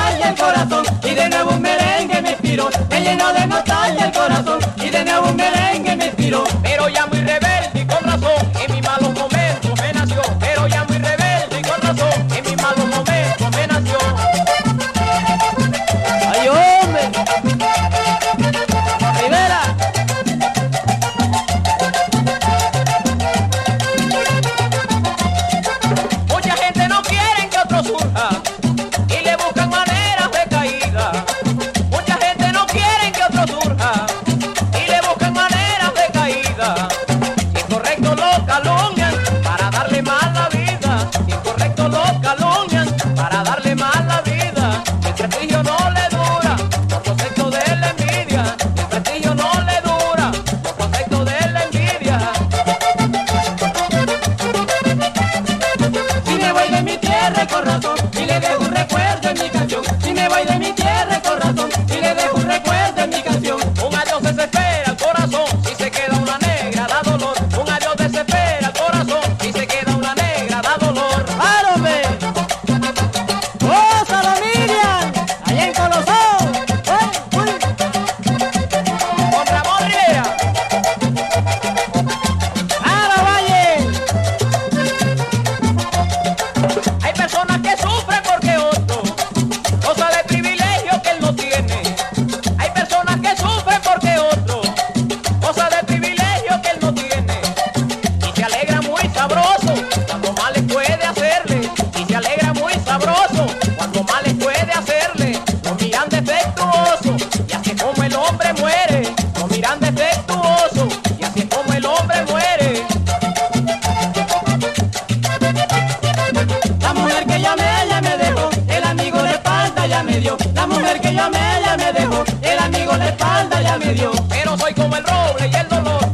nostalgia el corazón y de nuevo un merengue me inspiró. Me llenó de nostalgia el corazón y de nuevo un merengue me inspiró. Pero ya muy rebelde y con razón, en mis malos momentos me nació. Pero ya muy rebelde y con razón, en mis malos momentos me nació. ¡Ay, hombre! ¡Rivera! Mucha gente no quiere que otro surja y le buscan maneras de caída. Mucha gente no quiere que otro surja y le buscan maneras de caída. Si incorrecto lo calumnian para darle mal la vida. Si incorrecto lo calumnian para darle mal la vida. El prestigio no le dura por concepto de la envidia. El prestigio no le dura por concepto de la envidia. Si me voy de mi tierra con razón y le dejo un recuerdo en mi canción. Si me voy de mi tierra con razón y le dejo un recuerdo en mi canción. Un adiós desespera el corazón, si se queda una negra da dolor. Un adiós desespera el corazón, si se queda una negra da dolor. ¡Árome! ¡Gózalo, Miriam! ¡Allá en Colosón! ¡Uy! Con Ramón Rivera. ¡Claro, Valle! Hay personas que sufren porque otro goza de privilegio que él no tiene. Hay personas que sufren porque otro goza de privilegio que él no tiene. Y se alegra muy sabroso cuando mal les puede hacerle. Y se alegra muy sabroso cuando mal les puede hacerle. Lo miran defectuoso y así es como el hombre muere. Lo miran defectuoso y así es como el hombre muere. La mujer que yo amé, ella me dejó. El amigo de espalda ya me dio. La mujer que yo amé, ella me dejó. El amigo de espalda ya me dio. Pero soy como el roble y el dolor